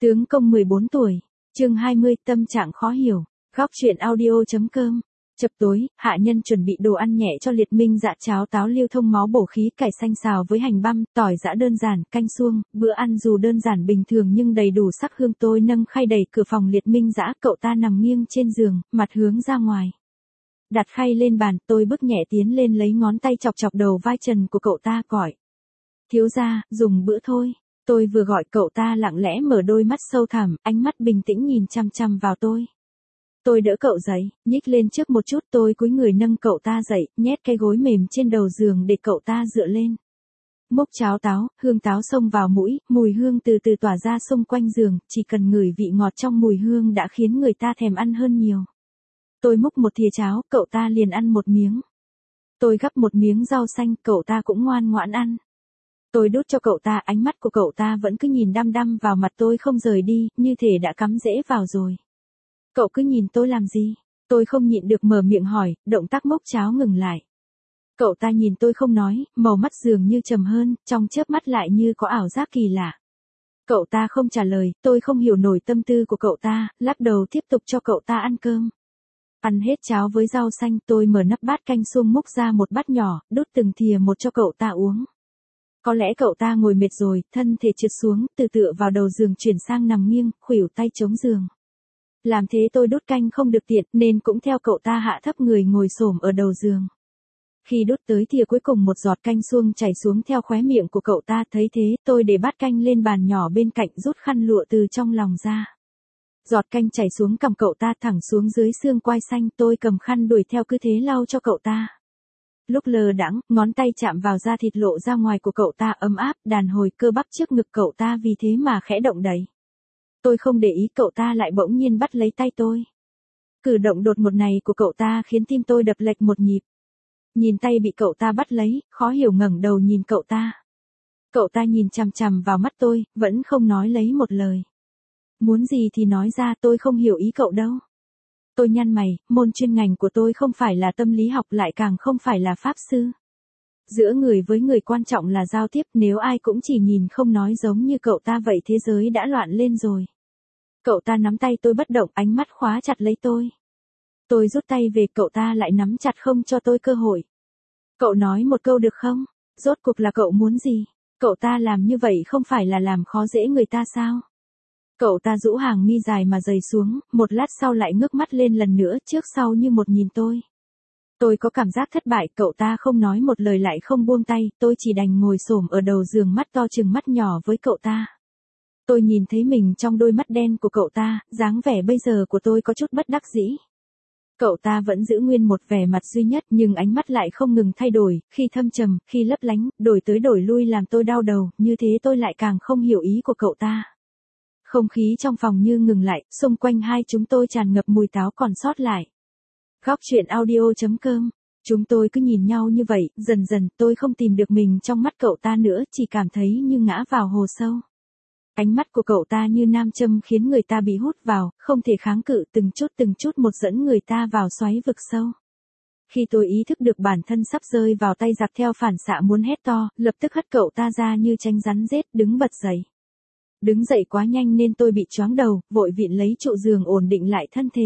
Tướng công 14 tuổi, chương 20, tâm trạng khó hiểu, góc truyện audio.com. Chập tối, hạ nhân chuẩn bị đồ ăn nhẹ cho Liệt Minh Dạ, cháo táo liêu thông máu bổ khí, cải xanh xào với hành băm, tỏi giã đơn giản, canh suông, bữa ăn dù đơn giản bình thường nhưng đầy đủ sắc hương. Tôi nâng khay đẩy cửa phòng Liệt Minh Dạ, cậu ta nằm nghiêng trên giường, mặt hướng ra ngoài. Đặt khay lên bàn, tôi bước nhẹ tiến lên lấy ngón tay chọc chọc đầu vai trần của cậu ta, gọi. Thiếu gia, dùng bữa thôi. Tôi vừa gọi cậu ta lặng lẽ mở đôi mắt sâu thẳm, ánh mắt bình tĩnh nhìn chăm chăm vào tôi. Tôi đỡ cậu dậy, nhích lên trước một chút, tôi cúi người nâng cậu ta dậy, nhét cái gối mềm trên đầu giường để cậu ta dựa lên. Múc cháo táo, hương táo xông vào mũi, mùi hương từ từ tỏa ra xung quanh giường, chỉ cần ngửi vị ngọt trong mùi hương đã khiến người ta thèm ăn hơn nhiều. Tôi múc một thìa cháo, cậu ta liền ăn một miếng. Tôi gắp một miếng rau xanh, cậu ta cũng ngoan ngoãn ăn. Tôi đút cho cậu ta, ánh mắt của cậu ta vẫn cứ nhìn đăm đăm vào mặt tôi không rời đi, như thể đã cắm rễ vào rồi. Cậu cứ nhìn tôi làm gì? Tôi không nhịn được mở miệng hỏi, động tác múc cháo ngừng lại. Cậu ta nhìn tôi không nói, màu mắt dường như trầm hơn, trong chớp mắt lại như có ảo giác kỳ lạ. Cậu ta không trả lời, tôi không hiểu nổi tâm tư của cậu ta, lắc đầu tiếp tục cho cậu ta ăn cơm. Ăn hết cháo với rau xanh, tôi mở nắp bát canh suông múc ra một bát nhỏ, đút từng thìa một cho cậu ta uống. Có lẽ cậu ta ngồi mệt rồi, thân thể trượt xuống, từ tựa vào đầu giường chuyển sang nằm nghiêng, khuỷu tay chống giường. Làm thế tôi đút canh không được tiện, nên cũng theo cậu ta hạ thấp người ngồi xổm ở đầu giường. Khi đút tới thìa cuối cùng một giọt canh suông chảy xuống theo khóe miệng của cậu ta, thấy thế, tôi để bát canh lên bàn nhỏ bên cạnh, rút khăn lụa từ trong lòng ra. Giọt canh chảy xuống cằm cậu ta thẳng xuống dưới xương quai xanh, tôi cầm khăn đuổi theo cứ thế lau cho cậu ta. Lúc lơ đãng, ngón tay chạm vào da thịt lộ ra ngoài của cậu ta ấm áp, đàn hồi cơ bắp trước ngực cậu ta vì thế mà khẽ động đậy. Tôi không để ý, cậu ta lại bỗng nhiên bắt lấy tay tôi. Cử động đột ngột này của cậu ta khiến tim tôi đập lệch một nhịp. Nhìn tay bị cậu ta bắt lấy, khó hiểu ngẩng đầu nhìn cậu ta. Cậu ta nhìn chằm chằm vào mắt tôi, vẫn không nói lấy một lời. Muốn gì thì nói ra, tôi không hiểu ý cậu đâu. Tôi nhăn mày, môn chuyên ngành của tôi không phải là tâm lý học, lại càng không phải là pháp sư. Giữa người với người quan trọng là giao tiếp, nếu ai cũng chỉ nhìn không nói giống như cậu ta vậy thế giới đã loạn lên rồi. Cậu ta nắm tay tôi bất động, ánh mắt khóa chặt lấy tôi. Tôi rút tay về, cậu ta lại nắm chặt không cho tôi cơ hội. Cậu nói một câu được không? Rốt cuộc là cậu muốn gì? Cậu ta làm như vậy không phải là làm khó dễ người ta sao? Cậu ta rũ hàng mi dài mà dày xuống, một lát sau lại ngước mắt lên lần nữa, trước sau như một nhìn tôi. Tôi có cảm giác thất bại, cậu ta không nói một lời lại không buông tay, tôi chỉ đành ngồi xổm ở đầu giường, mắt to chừng mắt nhỏ với cậu ta. Tôi nhìn thấy mình trong đôi mắt đen của cậu ta, dáng vẻ bây giờ của tôi có chút bất đắc dĩ. Cậu ta vẫn giữ nguyên một vẻ mặt duy nhất, nhưng ánh mắt lại không ngừng thay đổi, khi thâm trầm, khi lấp lánh, đổi tới đổi lui làm tôi đau đầu, như thế tôi lại càng không hiểu ý của cậu ta. Không khí trong phòng như ngừng lại, xung quanh hai chúng tôi tràn ngập mùi táo còn sót lại. Góc truyện audio.com. Chúng tôi cứ nhìn nhau như vậy, dần dần tôi không tìm được mình trong mắt cậu ta nữa, chỉ cảm thấy như ngã vào hồ sâu. Ánh mắt của cậu ta như nam châm khiến người ta bị hút vào, không thể kháng cự, từng chút một dẫn người ta vào xoáy vực sâu. Khi tôi ý thức được bản thân sắp rơi vào tay giặc, theo phản xạ muốn hét to, lập tức hất cậu ta ra như tránh rắn rết, đứng bật dậy. Đứng dậy quá nhanh nên tôi bị choáng đầu, vội vịn lấy trụ giường ổn định lại thân thể.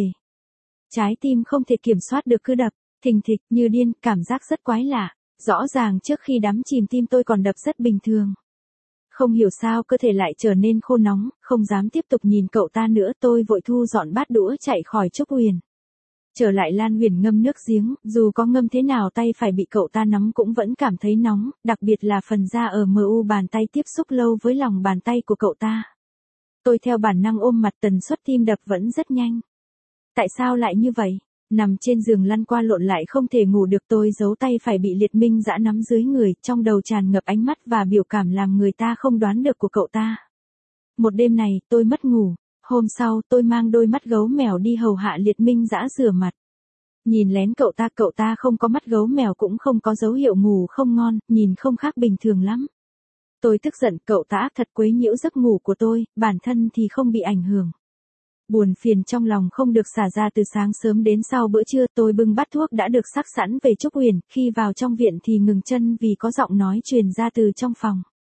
Trái tim không thể kiểm soát được cứ đập, thình thịch, như điên, cảm giác rất quái lạ. Rõ ràng trước khi đắm chìm tim tôi còn đập rất bình thường. Không hiểu sao cơ thể lại trở nên khô nóng, không dám tiếp tục nhìn cậu ta nữa, tôi vội thu dọn bát đũa chạy khỏi Trúc Huyền. Trở lại Lan Huyền ngâm nước giếng, dù có ngâm thế nào tay phải bị cậu ta nắm cũng vẫn cảm thấy nóng, đặc biệt là phần da ở mu bàn tay tiếp xúc lâu với lòng bàn tay của cậu ta. Tôi theo bản năng ôm mặt, tần suất tim đập vẫn rất nhanh. Tại sao lại như vậy? Nằm trên giường lăn qua lộn lại không thể ngủ được, tôi giấu tay phải bị Liệt Minh Dã nắm dưới người, trong đầu tràn ngập ánh mắt và biểu cảm làm người ta không đoán được của cậu ta. Một đêm này, tôi mất ngủ. Hôm sau, tôi mang đôi mắt gấu mèo đi hầu hạ Liệt Minh Dã rửa mặt. Nhìn lén cậu ta không có mắt gấu mèo cũng không có dấu hiệu ngủ không ngon, nhìn không khác bình thường lắm. Tôi tức giận, cậu ta thật quấy nhiễu giấc ngủ của tôi, bản thân thì không bị ảnh hưởng. Buồn phiền trong lòng không được xả ra từ sáng sớm đến sau bữa trưa, tôi bưng bát thuốc đã được sắc sẵn về Trúc Huyền, khi vào trong viện thì ngừng chân vì có giọng nói truyền ra từ trong phòng.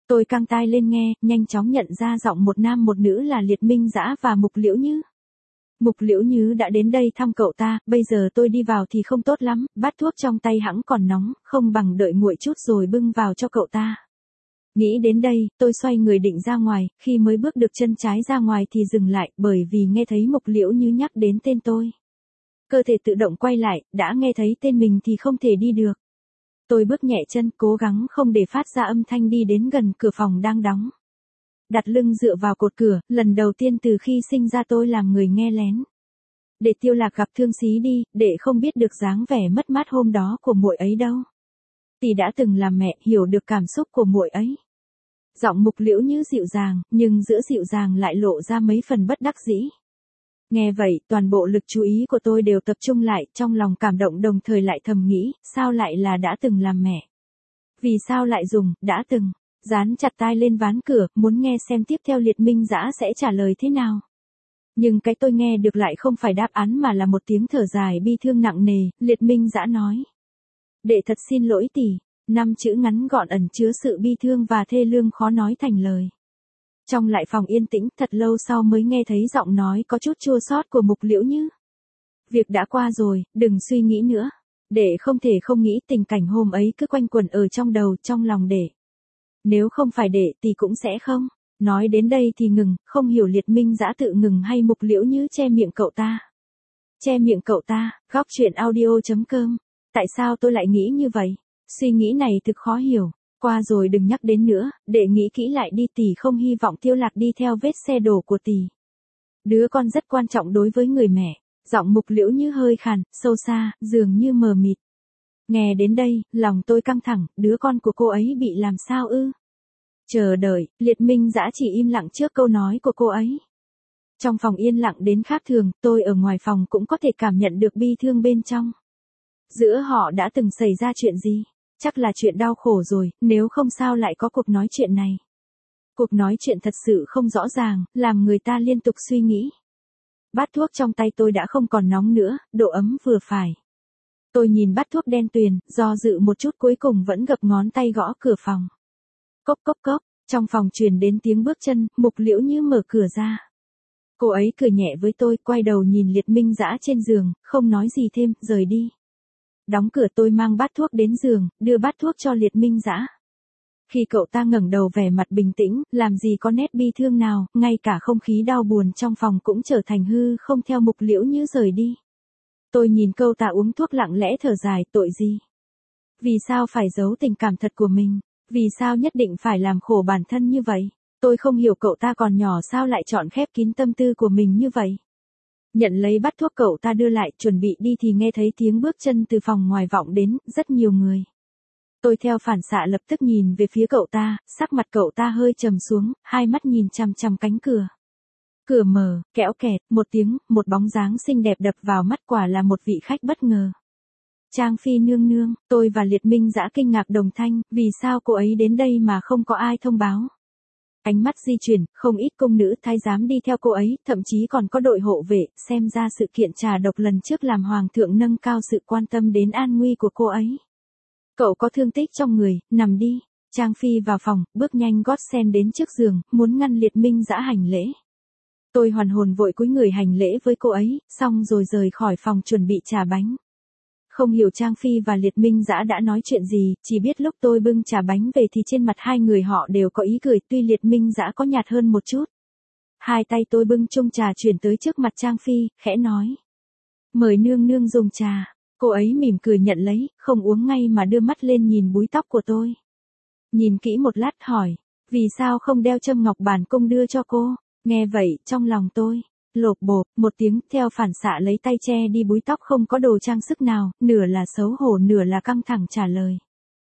Tôi căng tai lên nghe, nhanh chóng nhận ra giọng một nam một nữ là Liệt Minh Dã và Mục Liễu Như. Mục Liễu Như đã đến đây thăm cậu ta, bây giờ tôi đi vào thì không tốt lắm, bát thuốc trong tay hẵng còn nóng, không bằng đợi nguội chút rồi bưng vào cho cậu ta. Nghĩ đến đây, tôi xoay người định ra ngoài, khi mới bước được chân trái ra ngoài thì dừng lại, bởi vì nghe thấy Mục Liễu Như nhắc đến tên tôi. Cơ thể tự động quay lại, đã nghe thấy tên mình thì không thể đi được. Tôi bước nhẹ chân, cố gắng không để phát ra âm thanh đi đến gần cửa phòng đang đóng. Đặt lưng dựa vào cột cửa, lần đầu tiên từ khi sinh ra tôi làm người nghe lén. Để Tiêu Lạc gặp Thương Xí đi, để không biết được dáng vẻ mất mát hôm đó của muội ấy đâu. Tỷ đã từng làm mẹ, hiểu được cảm xúc của muội ấy. Giọng Mục Liễu Như dịu dàng, nhưng giữa dịu dàng lại lộ ra mấy phần bất đắc dĩ. Nghe vậy, toàn bộ lực chú ý của tôi đều tập trung lại, trong lòng cảm động đồng thời lại thầm nghĩ, sao lại là đã từng làm mẹ? Vì sao lại dùng, đã từng, dán chặt tai lên ván cửa, muốn nghe xem tiếp theo Liệt Minh Dã sẽ trả lời thế nào. Nhưng cái tôi nghe được lại không phải đáp án mà là một tiếng thở dài bi thương nặng nề, Liệt Minh Dã nói. Đệ thật xin lỗi tỷ, 5 chữ ngắn gọn ẩn chứa sự bi thương và thê lương khó nói thành lời. Trong lại phòng yên tĩnh, thật lâu sau mới nghe thấy giọng nói có chút chua xót của Mục Liễu Như. Việc đã qua rồi, đừng suy nghĩ nữa. Đệ không thể không nghĩ tình cảnh hôm ấy cứ quanh quẩn ở trong đầu, trong lòng đệ. Nếu không phải đệ thì cũng sẽ không. Nói đến đây thì ngừng, không hiểu Liệt Minh Dã tự ngừng hay Mục Liễu Như che miệng cậu ta. Che miệng cậu ta, góc truyện audio.com. Tại sao tôi lại nghĩ như vậy? Suy nghĩ này thực khó hiểu. Qua rồi đừng nhắc đến nữa, để nghĩ kỹ lại đi, tỷ không hy vọng Tiêu Lạc đi theo vết xe đổ của tỷ. Đứa con rất quan trọng đối với người mẹ. Giọng Mục Liễu Như hơi khàn, sâu xa, dường như mờ mịt. Nghe đến đây, lòng tôi căng thẳng, đứa con của cô ấy bị làm sao ư? Chờ đợi, Liệt Minh Dã chỉ im lặng trước câu nói của cô ấy. Trong phòng yên lặng đến khác thường, tôi ở ngoài phòng cũng có thể cảm nhận được bi thương bên trong. Giữa họ đã từng xảy ra chuyện gì? Chắc là chuyện đau khổ rồi, nếu không sao lại có cuộc nói chuyện này. Cuộc nói chuyện thật sự không rõ ràng, làm người ta liên tục suy nghĩ. Bát thuốc trong tay tôi đã không còn nóng nữa, độ ấm vừa phải. Tôi nhìn bát thuốc đen tuyền, do dự một chút cuối cùng vẫn gập ngón tay gõ cửa phòng. Cốc cốc cốc, trong phòng truyền đến tiếng bước chân, Mục Liễu Như mở cửa ra. Cô ấy cười nhẹ với tôi, quay đầu nhìn Liệt Minh Dã trên giường, không nói gì thêm, rời đi. Đóng cửa tôi mang bát thuốc đến giường, đưa bát thuốc cho Liệt Minh Dã. Khi cậu ta ngẩng đầu vẻ mặt bình tĩnh, làm gì có nét bi thương nào, ngay cả không khí đau buồn trong phòng cũng trở thành hư không theo Mục Liễu Như rời đi. Tôi nhìn cậu ta uống thuốc lặng lẽ thở dài, tội gì? Vì sao phải giấu tình cảm thật của mình? Vì sao nhất định phải làm khổ bản thân như vậy? Tôi không hiểu cậu ta còn nhỏ sao lại chọn khép kín tâm tư của mình như vậy. Nhận lấy bát thuốc cậu ta đưa lại, chuẩn bị đi thì nghe thấy tiếng bước chân từ phòng ngoài vọng đến, rất nhiều người. Tôi theo phản xạ lập tức nhìn về phía cậu ta, sắc mặt cậu ta hơi trầm xuống, hai mắt nhìn chằm chằm cánh cửa. Cửa mở, kẽo kẹt, một tiếng, một bóng dáng xinh đẹp đập vào mắt, quả là một vị khách bất ngờ. Trang Phi nương nương, tôi và Liệt Minh Dã kinh ngạc đồng thanh, vì sao cô ấy đến đây mà không có ai thông báo. Ánh mắt di chuyển, không ít cung nữ thái giám đi theo cô ấy, thậm chí còn có đội hộ vệ, xem ra sự kiện trà độc lần trước làm hoàng thượng nâng cao sự quan tâm đến an nguy của cô ấy. Cậu có thương tích trong người, nằm đi. Trang Phi vào phòng, bước nhanh gót sen đến trước giường, muốn ngăn Liệt Minh Dã hành lễ. Tôi hoàn hồn vội cúi người hành lễ với cô ấy, xong rồi rời khỏi phòng chuẩn bị trà bánh. Không hiểu Trang Phi và Liệt Minh Dã đã nói chuyện gì, chỉ biết lúc tôi bưng trà bánh về thì trên mặt hai người họ đều có ý cười, tuy Liệt Minh Dã có nhạt hơn một chút. Hai tay tôi bưng chung trà chuyển tới trước mặt Trang Phi, khẽ nói. Mời nương nương dùng trà. Cô ấy mỉm cười nhận lấy, không uống ngay mà đưa mắt lên nhìn búi tóc của tôi. Nhìn kỹ một lát hỏi, vì sao không đeo châm ngọc bản cung đưa cho cô? Nghe vậy, trong lòng tôi, lộp bộp, một tiếng, theo phản xạ lấy tay che đi búi tóc không có đồ trang sức nào, nửa là xấu hổ nửa là căng thẳng trả lời.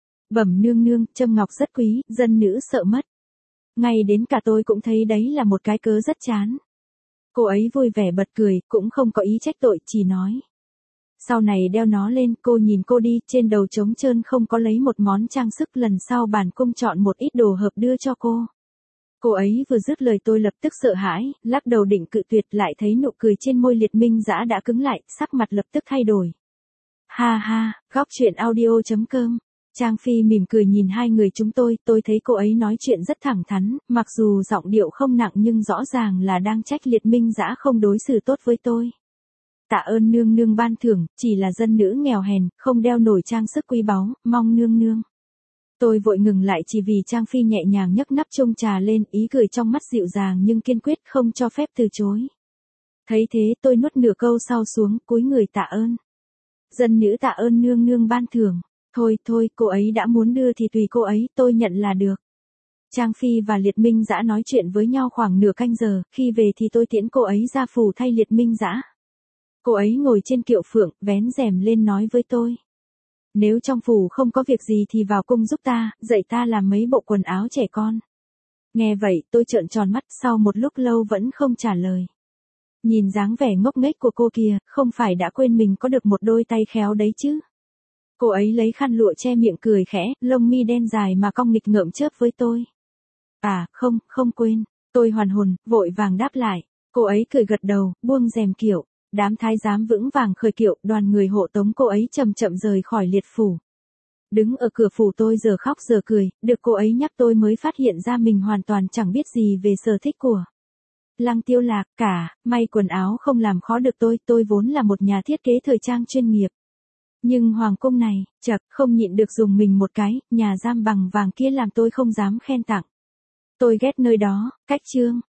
Bẩm nương nương, châm ngọc rất quý, dân nữ sợ mất. Ngay đến cả tôi cũng thấy đấy là một cái cớ rất chán. Cô ấy vui vẻ bật cười, cũng không có ý trách tội, chỉ nói. Sau này đeo nó lên, cô nhìn cô đi, trên đầu trống trơn không có lấy một món trang sức, lần sau bản cung chọn một ít đồ hợp đưa cho cô. Cô ấy vừa dứt lời tôi lập tức sợ hãi, lắc đầu định cự tuyệt, lại thấy nụ cười trên môi Liệt Minh Dã đã cứng lại, sắc mặt lập tức thay đổi. Ha ha, góc truyện audio.com Trang Phi mỉm cười nhìn hai người chúng tôi thấy cô ấy nói chuyện rất thẳng thắn, mặc dù giọng điệu không nặng nhưng rõ ràng là đang trách Liệt Minh Dã không đối xử tốt với tôi. Tạ ơn nương nương ban thưởng, chỉ là dân nữ nghèo hèn, không đeo nổi trang sức quý báu, mong nương nương. Tôi vội ngừng lại chỉ vì Trang Phi nhẹ nhàng nhấc nắp chung trà lên, ý cười trong mắt dịu dàng nhưng kiên quyết không cho phép từ chối. Thấy thế tôi nuốt nửa câu sau xuống, cúi người tạ ơn. Dân nữ tạ ơn nương nương ban thưởng. Thôi, cô ấy đã muốn đưa thì tùy cô ấy, tôi nhận là được. Trang Phi và Liệt Minh Dã nói chuyện với nhau khoảng nửa canh giờ, khi về thì tôi tiễn cô ấy ra phủ thay Liệt Minh Dã. Cô ấy ngồi trên kiệu phượng, vén rèm lên nói với tôi. Nếu trong phủ không có việc gì thì vào cung giúp ta, dạy ta làm mấy bộ quần áo trẻ con. Nghe vậy, tôi trợn tròn mắt, sau một lúc lâu vẫn không trả lời. Nhìn dáng vẻ ngốc nghếch của cô kìa, không phải đã quên mình có được một đôi tay khéo đấy chứ. Cô ấy lấy khăn lụa che miệng cười khẽ, lông mi đen dài mà cong nghịch ngợm chớp với tôi. À, không quên. Tôi hoàn hồn, vội vàng đáp lại. Cô ấy cười gật đầu, buông rèm kiệu. Đám thái giám vững vàng khởi kiệu, đoàn người hộ tống cô ấy chậm chậm rời khỏi Liệt phủ. Đứng ở cửa phủ tôi giờ khóc giờ cười, được cô ấy nhắc tôi mới phát hiện ra mình hoàn toàn chẳng biết gì về sở thích của Lăng Tiêu Lạc cả, may quần áo không làm khó được tôi vốn là một nhà thiết kế thời trang chuyên nghiệp. Nhưng hoàng cung này, chật, không nhịn được dùng mình một cái, nhà giam bằng vàng kia làm tôi không dám khen tặng. Tôi ghét nơi đó, cách trương,